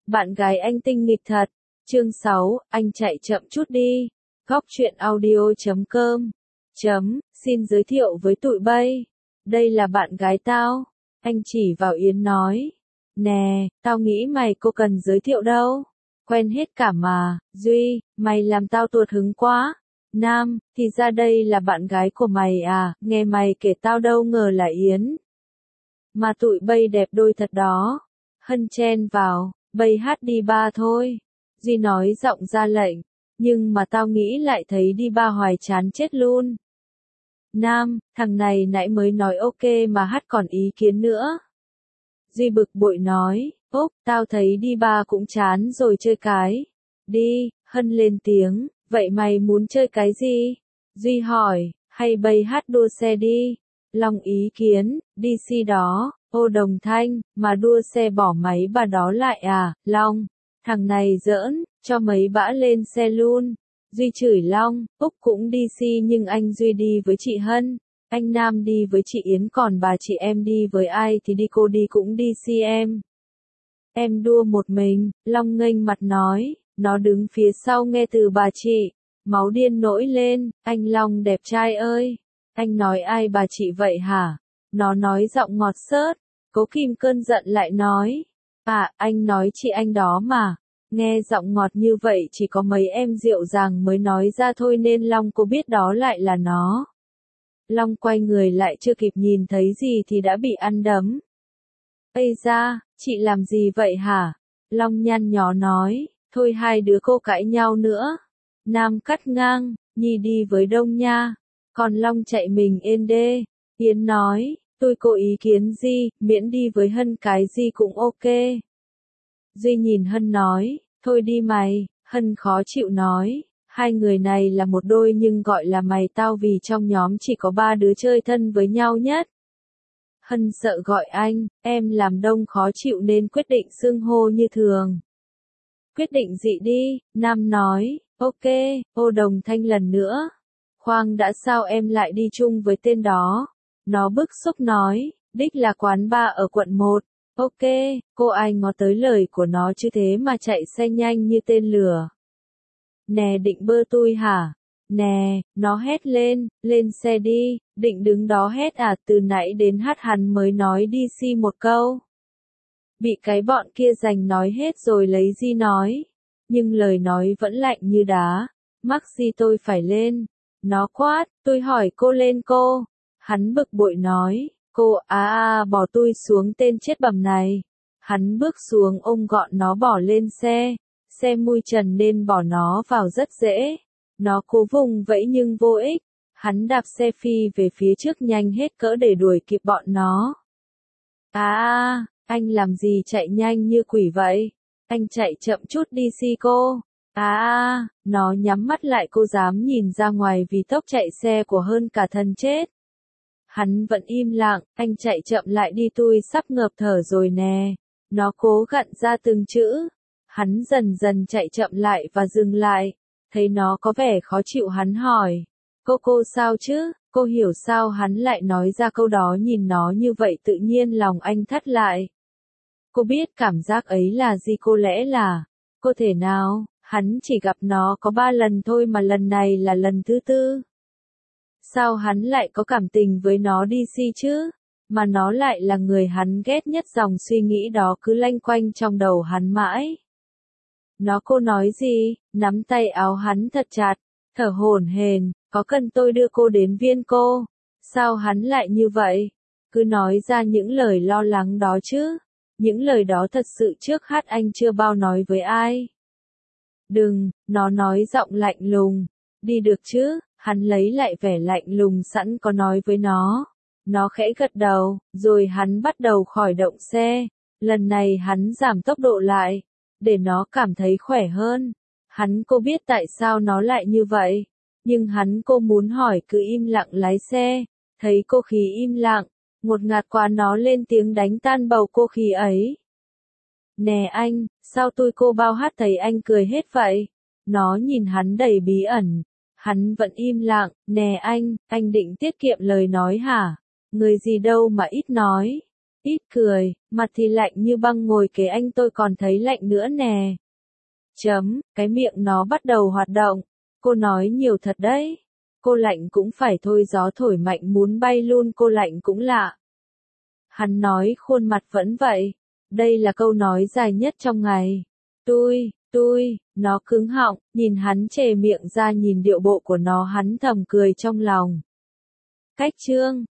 Bạn gái anh tinh nghịch thật. Chương 6, anh chạy chậm chút đi. Góc truyện audio.com. Xin giới thiệu với tụi bay. Đây là bạn gái tao. Anh chỉ vào Yến nói. Nè, tao nghĩ mày cô cần giới thiệu đâu. Quen hết cả mà, Duy, mày làm tao tuột hứng quá. Nam, thì ra đây là bạn gái của mày à, nghe mày kể tao đâu ngờ là Yến. Mà tụi bay đẹp đôi thật đó. Hân chen vào, bay hát đi ba thôi. Duy nói giọng ra lệnh, nhưng mà tao nghĩ lại thấy đi ba hoài chán chết luôn. Nam, thằng này nãy mới nói ok mà hát còn ý kiến nữa. Duy bực bội nói, ốp, tao thấy đi ba cũng chán rồi chơi cái. Đi, Hân lên tiếng, vậy mày muốn chơi cái gì? Duy hỏi, hay bay hát đua xe đi. Long ý kiến, DC đó, ô Đồng Thanh, mà đua xe bỏ máy bà đó lại à, Long, thằng này giỡn, cho mấy bã lên xe luôn. Duy chửi Long, Úc cũng DC nhưng anh Duy đi với chị Hân, anh Nam đi với chị Yến còn bà chị em đi với ai thì đi cô đi cũng DC em. Em đua một mình, Long nghênh mặt nói, nó đứng phía sau nghe từ bà chị, máu điên nổi lên, anh Long đẹp trai ơi, anh nói ai bà chị vậy hả? Nó nói giọng ngọt xớt, Cố Kim cơn giận lại nói, à, anh nói chị anh đó mà. Nghe giọng ngọt như vậy chỉ có mấy em dịu dàng mới nói ra thôi nên Long cô biết đó lại là nó. Long quay người lại chưa kịp nhìn thấy gì thì đã bị ăn đấm. Ây da, chị làm gì vậy hả? Long nhăn nhó nói, thôi hai đứa cô cãi nhau nữa. Nam cắt ngang, Nhi đi với Đông nha. Còn Long chạy mình ên đê. Yến nói, tôi có ý kiến gì, miễn đi với Hân cái gì cũng ok. Duy nhìn Hân nói, thôi đi mày, Hân khó chịu nói, hai người này là một đôi nhưng gọi là mày tao vì trong nhóm chỉ có ba đứa chơi thân với nhau nhất. Hân sợ gọi anh, em làm Đông khó chịu nên quyết định xưng hô như thường. Quyết định dị đi, Nam nói, ok, ô Đồng Thanh lần nữa. Khoan đã sao em lại đi chung với tên đó? Nó bức xúc nói, đích là quán bar ở quận 1. Ok, cô ai ngó tới lời của nó chứ thế mà chạy xe nhanh như tên lửa. Nè định bơ tôi hả? Nè, nó hét lên xe đi, định đứng đó hét à từ nãy đến hát hắn mới nói DC một câu. Bị cái bọn kia giành nói hết rồi lấy gì nói. Nhưng lời nói vẫn lạnh như đá. Mắc gì tôi phải lên. Nó quát, tôi hỏi cô lên cô. Hắn bực bội nói. Cô bỏ tôi xuống tên chết bầm này. Hắn bước xuống ôm gọn nó bỏ lên xe. Xe mui trần nên bỏ nó vào rất dễ. Nó cố vùng vẫy nhưng vô ích. Hắn đạp xe phi về phía trước nhanh hết cỡ để đuổi kịp bọn nó. Anh làm gì chạy nhanh như quỷ vậy? Anh chạy chậm chút đi si cô. Nó nhắm mắt lại cô dám nhìn ra ngoài vì tốc chạy xe của hơn cả thân chết. Hắn vẫn im lặng, anh chạy chậm lại đi tôi sắp ngợp thở rồi nè. Nó cố gặn ra từng chữ. Hắn dần dần chạy chậm lại và dừng lại. Thấy nó có vẻ khó chịu hắn hỏi. Cô sao chứ? Cô hiểu sao hắn lại nói ra câu đó nhìn nó như vậy tự nhiên lòng anh thắt lại. Cô biết cảm giác ấy là gì cô lẽ là. Cô thể nào, hắn chỉ gặp nó có 3 lần thôi mà lần này là lần thứ 4. Sao hắn lại có cảm tình với nó DC chứ? Mà nó lại là người hắn ghét nhất dòng suy nghĩ đó cứ lanh quanh trong đầu hắn mãi. Cô nói gì? Nắm tay áo hắn thật chặt, thở hổn hển, có cần tôi đưa cô đến viên cô? Sao hắn lại như vậy? Cứ nói ra những lời lo lắng đó chứ. Những lời đó thật sự trước hát anh chưa bao nói với ai. Đừng, nó nói giọng lạnh lùng. Đi được chứ, hắn lấy lại vẻ lạnh lùng sẵn có nói với nó. Nó khẽ gật đầu, rồi hắn bắt đầu khởi động xe. Lần này hắn giảm tốc độ lại, để nó cảm thấy khỏe hơn. Cô biết tại sao nó lại như vậy. Nhưng cô muốn hỏi cứ im lặng lái xe. Thấy cô khí im lặng, ngột ngạt quá nó lên tiếng đánh tan bầu cô khí ấy. Nè anh, sao cô bao hát thấy anh cười hết vậy? Nó nhìn hắn đầy bí ẩn. Hắn vẫn im lặng, nè anh định tiết kiệm lời nói hả? Người gì đâu mà ít nói. Ít cười, mặt thì lạnh như băng ngồi kế anh tôi còn thấy lạnh nữa nè. Cái miệng nó bắt đầu hoạt động. Cô nói nhiều thật đấy. Cô lạnh cũng phải thôi, gió thổi mạnh muốn bay luôn, cô lạnh cũng lạ. Hắn nói khuôn mặt vẫn vậy. Đây là câu nói dài nhất trong ngày. Nó cứng họng, nhìn hắn chề miệng ra, nhìn điệu bộ của nó hắn thầm cười trong lòng. Cách chương